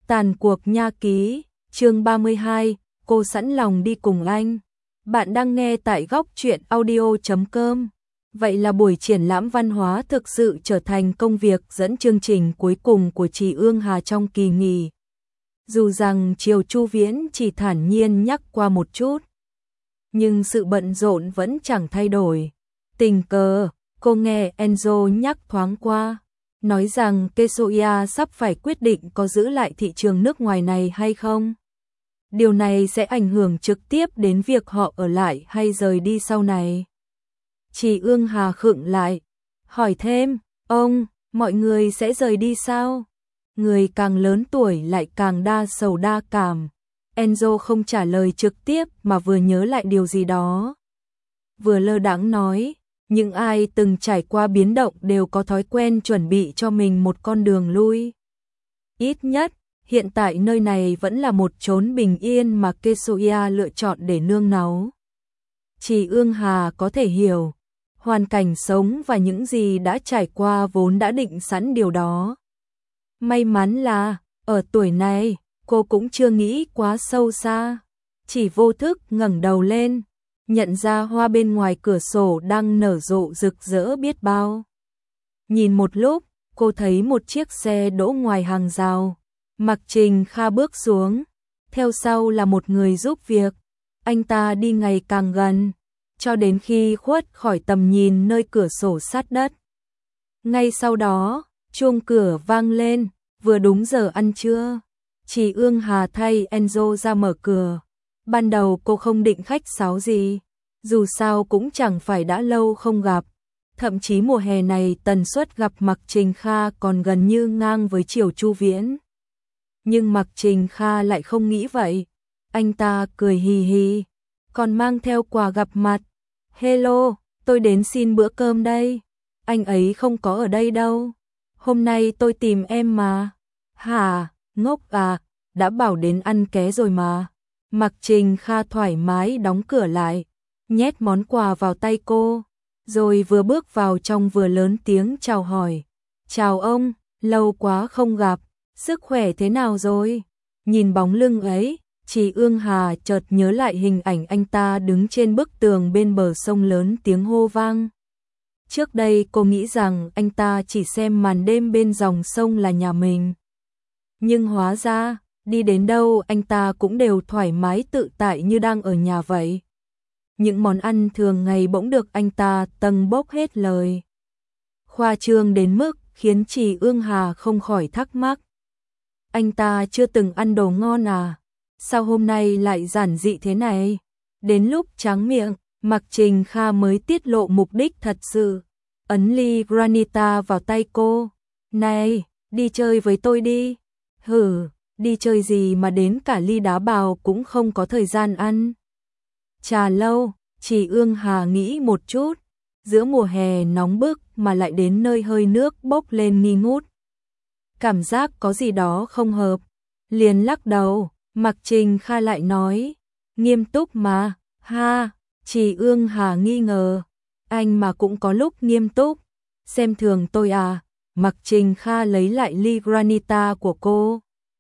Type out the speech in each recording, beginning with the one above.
Tàn cuộc nha ký, chương 32, cô sẵn lòng đi cùng anh. Bạn đang nghe tại góc truyện audio.com. Vậy là buổi triển lãm văn hóa thực sự trở thành công việc dẫn chương trình cuối cùng của chị Ương Hà trong kỳ nghỉ. Dù rằng Triều Chu Viễn chỉ thản nhiên nhắc qua một chút, nhưng sự bận rộn vẫn chẳng thay đổi. Tình cờ, cô nghe Enzo nhắc thoáng qua, nói rằng Kesoya sắp phải quyết định có giữ lại thị trường nước ngoài này hay không. Điều này sẽ ảnh hưởng trực tiếp đến việc họ ở lại hay rời đi sau này. Chị Ương Hà khựng lại, hỏi thêm, ông, mọi người sẽ rời đi sao? Người càng lớn tuổi lại càng đa sầu đa cảm. Enzo không trả lời trực tiếp mà vừa nhớ lại điều gì đó. Vừa lơ đãng nói, những ai từng trải qua biến động đều có thói quen chuẩn bị cho mình một con đường lui. Ít nhất, hiện tại nơi này vẫn là một chốn bình yên mà Kesoya lựa chọn để nương náu. Chị Ương Hà có thể hiểu, hoàn cảnh sống và những gì đã trải qua vốn đã định sẵn điều đó. May mắn là, ở tuổi này, cô cũng chưa nghĩ quá sâu xa, chỉ vô thức ngẩng đầu lên, nhận ra hoa bên ngoài cửa sổ đang nở rộ rực rỡ biết bao. Nhìn một lúc, cô thấy một chiếc xe đỗ ngoài hàng rào. Mạc Trình Kha bước xuống, theo sau là một người giúp việc. Anh ta đi ngày càng gần, cho đến khi khuất khỏi tầm nhìn nơi cửa sổ sát đất. Ngay sau đó, chuông cửa vang lên, vừa đúng giờ ăn trưa. Chị Ương Hà thay Enzo ra mở cửa. Ban đầu cô không định khách sáo gì, dù sao cũng chẳng phải đã lâu không gặp. Thậm chí mùa hè này tần suất gặp Mạc Trình Kha còn gần như ngang với Triều Chu Viễn. Nhưng Mạc Trình Kha lại không nghĩ vậy. Anh ta cười hì hì, còn mang theo quà gặp mặt. Hello, tôi đến xin bữa cơm đây. Anh ấy không có ở đây đâu. Hôm nay tôi tìm em mà. Hả, ngốc à, đã bảo đến ăn ké rồi mà. Mạc Trình Kha thoải mái đóng cửa lại, nhét món quà vào tay cô, rồi vừa bước vào trong vừa lớn tiếng chào hỏi. Chào ông, lâu quá không gặp. Sức khỏe thế nào rồi? Nhìn bóng lưng ấy, chị Ương Hà chợt nhớ lại hình ảnh anh ta đứng trên bức tường bên bờ sông lớn tiếng hô vang. Trước đây cô nghĩ rằng anh ta chỉ xem màn đêm bên dòng sông là nhà mình. Nhưng hóa ra, đi đến đâu anh ta cũng đều thoải mái tự tại như đang ở nhà vậy. Những món ăn thường ngày bỗng được anh ta tâng bốc hết lời. Khoa trương đến mức khiến chị Ương Hà không khỏi thắc mắc. Anh ta chưa từng ăn đồ ngon à? Sao hôm nay lại giản dị thế này? Đến lúc tráng miệng, Mạc Trình Kha mới tiết lộ mục đích thật sự. Ấn ly granita vào tay cô. Này, đi chơi với tôi đi. Hử, đi chơi gì mà đến cả ly đá bào cũng không có thời gian ăn. Trà lâu, chị Ương Hà nghĩ một chút. Giữa mùa hè nóng bức mà lại đến nơi hơi nước bốc lên nghi ngút. Cảm giác có gì đó không hợp, liền lắc đầu. Mạc Trình Kha lại nói, nghiêm túc mà, ha. Chị Ương Hà nghi ngờ, anh mà cũng có lúc nghiêm túc, xem thường tôi à? Mạc Trình Kha lấy lại ly granita của cô,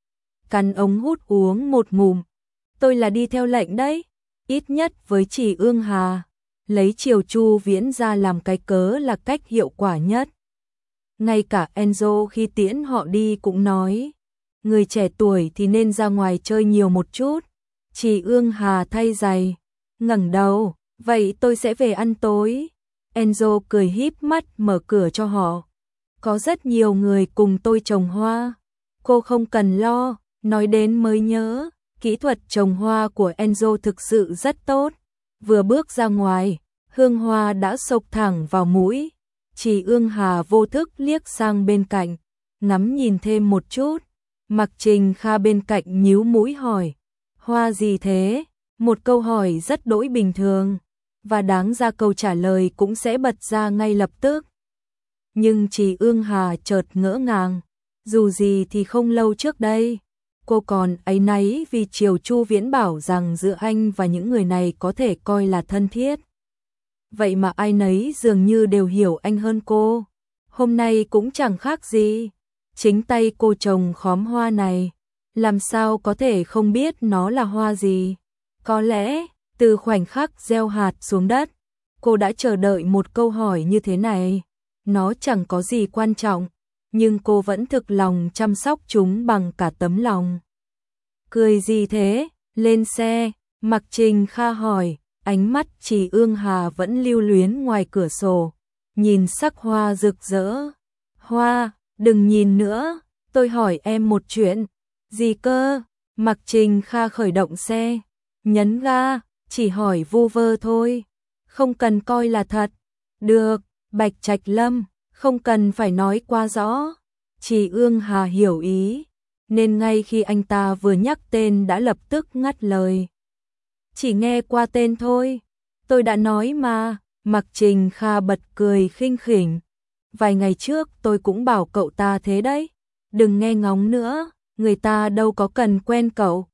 cắn ống hút uống một ngụm. Tôi là đi theo lệnh đấy, ít nhất với chị Ương Hà, lấy Triều Chu Viễn ra làm cái cớ là cách hiệu quả nhất. Ngay cả Enzo khi tiễn họ đi cũng nói, người trẻ tuổi thì nên ra ngoài chơi nhiều một chút. Chị Ương Hà thay giày, ngẩng đầu, vậy tôi sẽ về ăn tối. Enzo cười híp mắt mở cửa cho họ. Có rất nhiều người cùng tôi trồng hoa, cô không cần lo. Nói đến mới nhớ, kỹ thuật trồng hoa của Enzo thực sự rất tốt. Vừa bước ra ngoài, hương hoa đã xộc thẳng vào mũi. Chị Ương Hà vô thức liếc sang bên cạnh, ngắm nhìn thêm một chút. Mạc Trình Kha bên cạnh nhíu mũi hỏi, hoa gì thế? Một câu hỏi rất đỗi bình thường, và đáng ra câu trả lời cũng sẽ bật ra ngay lập tức. Nhưng chị Ương Hà chợt ngỡ ngàng, dù gì thì không lâu trước đây, cô còn áy náy vì Triều Chu Viễn bảo rằng giữa anh và những người này có thể coi là thân thiết. Vậy mà ai nấy dường như đều hiểu anh hơn cô. Hôm nay cũng chẳng khác gì. Chính tay cô trồng khóm hoa này, làm sao có thể không biết nó là hoa gì. Có lẽ, từ khoảnh khắc gieo hạt xuống đất, cô đã chờ đợi một câu hỏi như thế này. Nó chẳng có gì quan trọng, nhưng cô vẫn thực lòng chăm sóc chúng bằng cả tấm lòng. Cười gì thế? Lên xe, Mạc Trình Kha hỏi, ánh mắt Trì Ương Hà vẫn lưu luyến ngoài cửa sổ, nhìn sắc hoa rực rỡ. Hoa, đừng nhìn nữa, tôi hỏi em một chuyện. Gì cơ? Mạc Trình Kha khởi động xe, nhấn ga, chỉ hỏi vu vơ thôi, không cần coi là thật. Được, Bạch Trạch Lâm, không cần phải nói quá rõ. Trì Ương Hà hiểu ý, nên ngay khi anh ta vừa nhắc tên đã lập tức ngắt lời. Chỉ nghe qua tên thôi, tôi đã nói mà. Mạc Trình Kha bật cười khinh khỉnh. Vài ngày trước tôi cũng bảo cậu ta thế đấy, đừng nghe ngóng nữa, người ta đâu có cần quen cậu.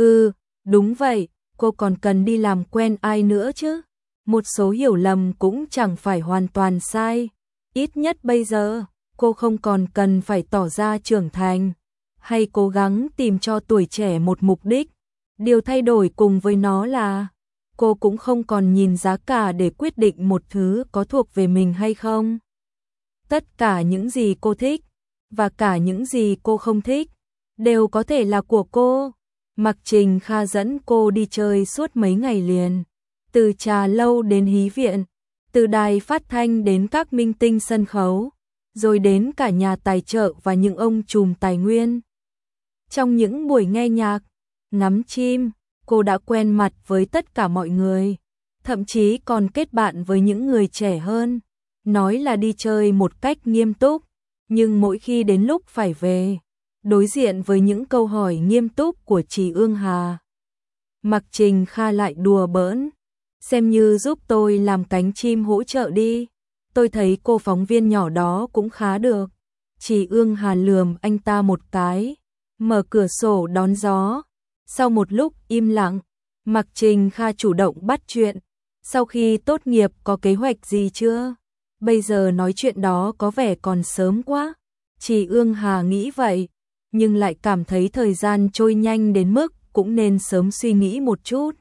Đúng vậy, cô còn cần đi làm quen ai nữa chứ. Một số hiểu lầm cũng chẳng phải hoàn toàn sai. Ít nhất bây giờ, cô không còn cần phải tỏ ra trưởng thành, hay cố gắng tìm cho tuổi trẻ một mục đích. Điều thay đổi cùng với nó là, cô cũng không còn nhìn giá cả để quyết định một thứ có thuộc về mình hay không. Tất cả những gì cô thích, và cả những gì cô không thích, đều có thể là của cô. Mạc Trình Kha dẫn cô đi chơi suốt mấy ngày liền, từ trà lâu đến hí viện, từ đài phát thanh đến các minh tinh sân khấu, rồi đến cả nhà tài trợ và những ông trùm tài nguyên. Trong những buổi nghe nhạc, ngắm chim, cô đã quen mặt với tất cả mọi người, thậm chí còn kết bạn với những người trẻ hơn. Nói là đi chơi một cách nghiêm túc, nhưng mỗi khi đến lúc phải về, đối diện với những câu hỏi nghiêm túc của Trì Ương Hà, Mạc Trình Kha lại đùa bỡn. Xem như giúp tôi làm cánh chim hỗ trợ đi, tôi thấy cô phóng viên nhỏ đó cũng khá được. Trì Ương Hà lườm anh ta một cái, mở cửa sổ đón gió. Sau một lúc im lặng, Mạc Trình Kha chủ động bắt chuyện. Sau khi tốt nghiệp có kế hoạch gì chưa? Bây giờ nói chuyện đó có vẻ còn sớm quá. Trì Ương Hà nghĩ vậy, nhưng lại cảm thấy thời gian trôi nhanh đến mức cũng nên sớm suy nghĩ một chút.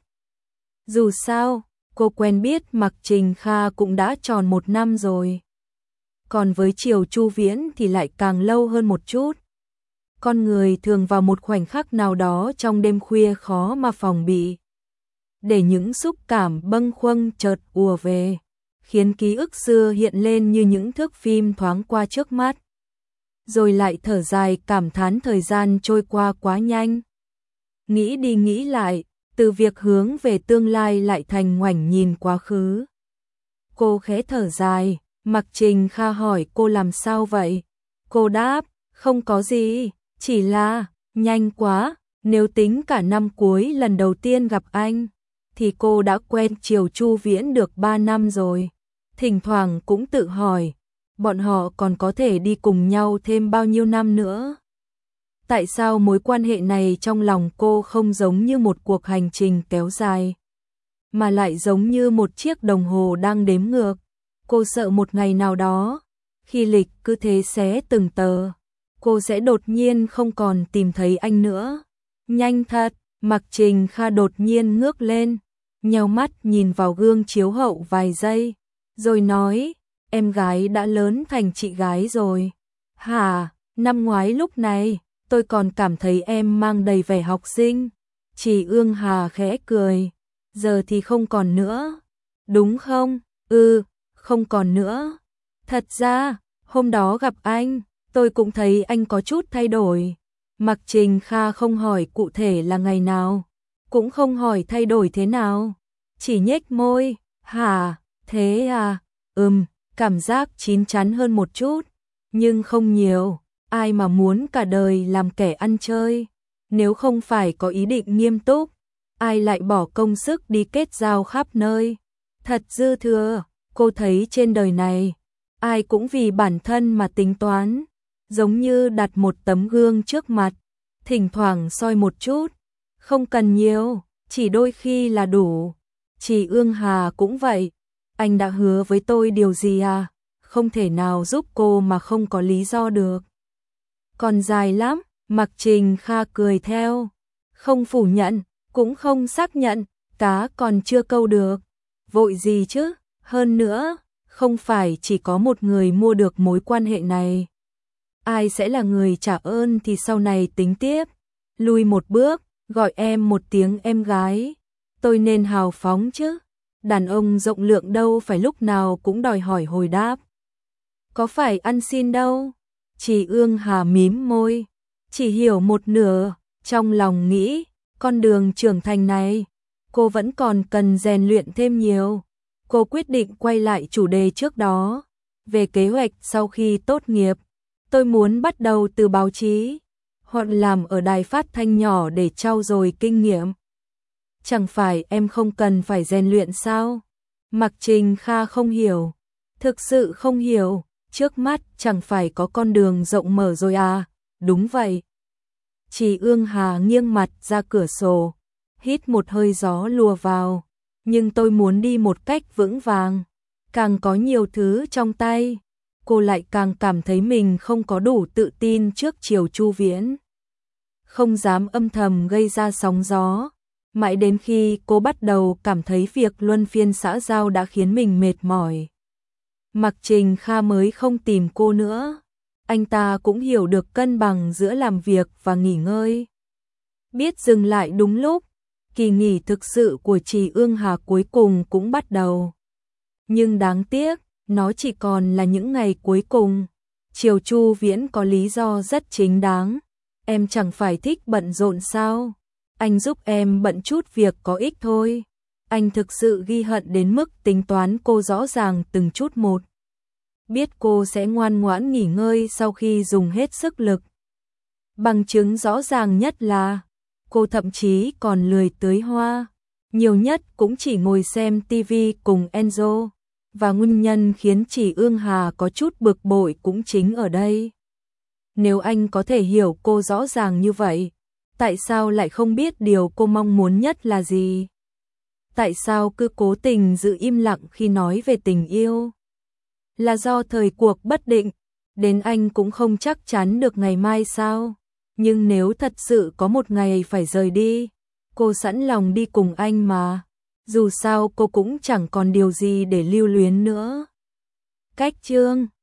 Dù sao, cô quen biết Mạc Trình Kha cũng đã tròn 1 năm rồi. Còn với Triều Chu Viễn thì lại càng lâu hơn một chút. Con người thường vào một khoảnh khắc nào đó trong đêm khuya khó mà phòng bị, để những xúc cảm bâng khuâng chợt ùa về, khiến ký ức xưa hiện lên như những thước phim thoáng qua trước mắt. Rồi lại thở dài cảm thán thời gian trôi qua quá nhanh. Nghĩ đi nghĩ lại, từ việc hướng về tương lai lại thành ngoảnh nhìn quá khứ. Cô khẽ thở dài, Mạc Trình Kha hỏi cô làm sao vậy? Cô đáp, không có gì, chỉ là, nhanh quá, nếu tính cả năm cuối lần đầu tiên gặp anh, thì cô đã quen Triều Chu Viễn được 3 năm rồi. Thỉnh thoảng cũng tự hỏi, bọn họ còn có thể đi cùng nhau thêm bao nhiêu năm nữa? Tại sao mối quan hệ này trong lòng cô không giống như một cuộc hành trình kéo dài, mà lại giống như một chiếc đồng hồ đang đếm ngược? Cô sợ một ngày nào đó, khi lịch cứ thế xé từng tờ, cô sẽ đột nhiên không còn tìm thấy anh nữa. Nhanh thật, Mạc Trình Kha đột nhiên ngước lên, nheo mắt nhìn vào gương chiếu hậu vài giây, rồi nói, em gái đã lớn thành chị gái rồi. Hả, năm ngoái lúc này, tôi còn cảm thấy em mang đầy vẻ học sinh. Trì Ương Hà khẽ cười, giờ thì không còn nữa, đúng không? Không còn nữa. Thật ra, hôm đó gặp anh, tôi cũng thấy anh có chút thay đổi. Mạc Trình Kha không hỏi cụ thể là ngày nào, cũng không hỏi thay đổi thế nào, chỉ nhếch môi, hả, thế à, cảm giác chín chắn hơn một chút, nhưng không nhiều. Ai mà muốn cả đời làm kẻ ăn chơi, nếu không phải có ý định nghiêm túc, ai lại bỏ công sức đi kết giao khắp nơi. Thật dư thừa, cô thấy trên đời này, ai cũng vì bản thân mà tính toán, giống như đặt một tấm gương trước mặt, thỉnh thoảng soi một chút, không cần nhiều, chỉ đôi khi là đủ. Trì Ương Hà cũng vậy, anh đã hứa với tôi điều gì à? Không thể nào giúp cô mà không có lý do được. Còn dài lắm, Mạc Trình Kha cười theo, không phủ nhận, cũng không xác nhận, cá còn chưa câu được, vội gì chứ, hơn nữa, không phải chỉ có một người mua được mối quan hệ này. Ai sẽ là người trả ơn thì sau này tính tiếp, lùi một bước, gọi em một tiếng em gái, tôi nên hào phóng chứ, đàn ông rộng lượng đâu phải lúc nào cũng đòi hỏi hồi đáp. Có phải ăn xin đâu, Trì Ương Hà mím môi, chỉ hiểu một nửa, trong lòng nghĩ, con đường trưởng thành này, cô vẫn còn cần rèn luyện thêm nhiều. Cô quyết định quay lại chủ đề trước đó, về kế hoạch sau khi tốt nghiệp. Tôi muốn bắt đầu từ báo chí, hoặc làm ở đài phát thanh nhỏ để trau dồi kinh nghiệm. Chẳng phải em không cần phải rèn luyện sao? Mạc Trình Kha không hiểu, thực sự không hiểu, trước mắt chẳng phải có con đường rộng mở rồi à? Đúng vậy. Trì Ương Hà nghiêng mặt ra cửa sổ, hít một hơi gió lùa vào, nhưng tôi muốn đi một cách vững vàng, càng có nhiều thứ trong tay, cô lại càng cảm thấy mình không có đủ tự tin trước Triều Chu Viễn. Không dám âm thầm gây ra sóng gió, mãi đến khi cô bắt đầu cảm thấy việc luân phiên xã giao đã khiến mình mệt mỏi. Mạc Trình Kha mới không tìm cô nữa, anh ta cũng hiểu được cân bằng giữa làm việc và nghỉ ngơi. Biết dừng lại đúng lúc, kỳ nghỉ thực sự của Trì Ương Hà cuối cùng cũng bắt đầu. Nhưng đáng tiếc, nó chỉ còn là những ngày cuối cùng. Triều Chu Viễn có lý do rất chính đáng. Em chẳng phải thích bận rộn sao? Anh giúp em bận chút việc có ích thôi. Anh thực sự ghi hận đến mức tính toán cô rõ ràng từng chút một. Biết cô sẽ ngoan ngoãn nghỉ ngơi sau khi dùng hết sức lực. Bằng chứng rõ ràng nhất là cô thậm chí còn lười tưới hoa, nhiều nhất cũng chỉ ngồi xem tivi cùng Enzo, và nguyên nhân khiến Trì Ương Hà có chút bực bội cũng chính ở đây. Nếu anh có thể hiểu cô rõ ràng như vậy, tại sao lại không biết điều cô mong muốn nhất là gì? Tại sao cứ cố tình giữ im lặng khi nói về tình yêu? Là do thời cuộc bất định, đến anh cũng không chắc chắn được ngày mai sao? Nhưng nếu thật sự có một ngày phải rời đi, cô sẵn lòng đi cùng anh mà. Dù sao cô cũng chẳng còn điều gì để lưu luyến nữa. Cách chương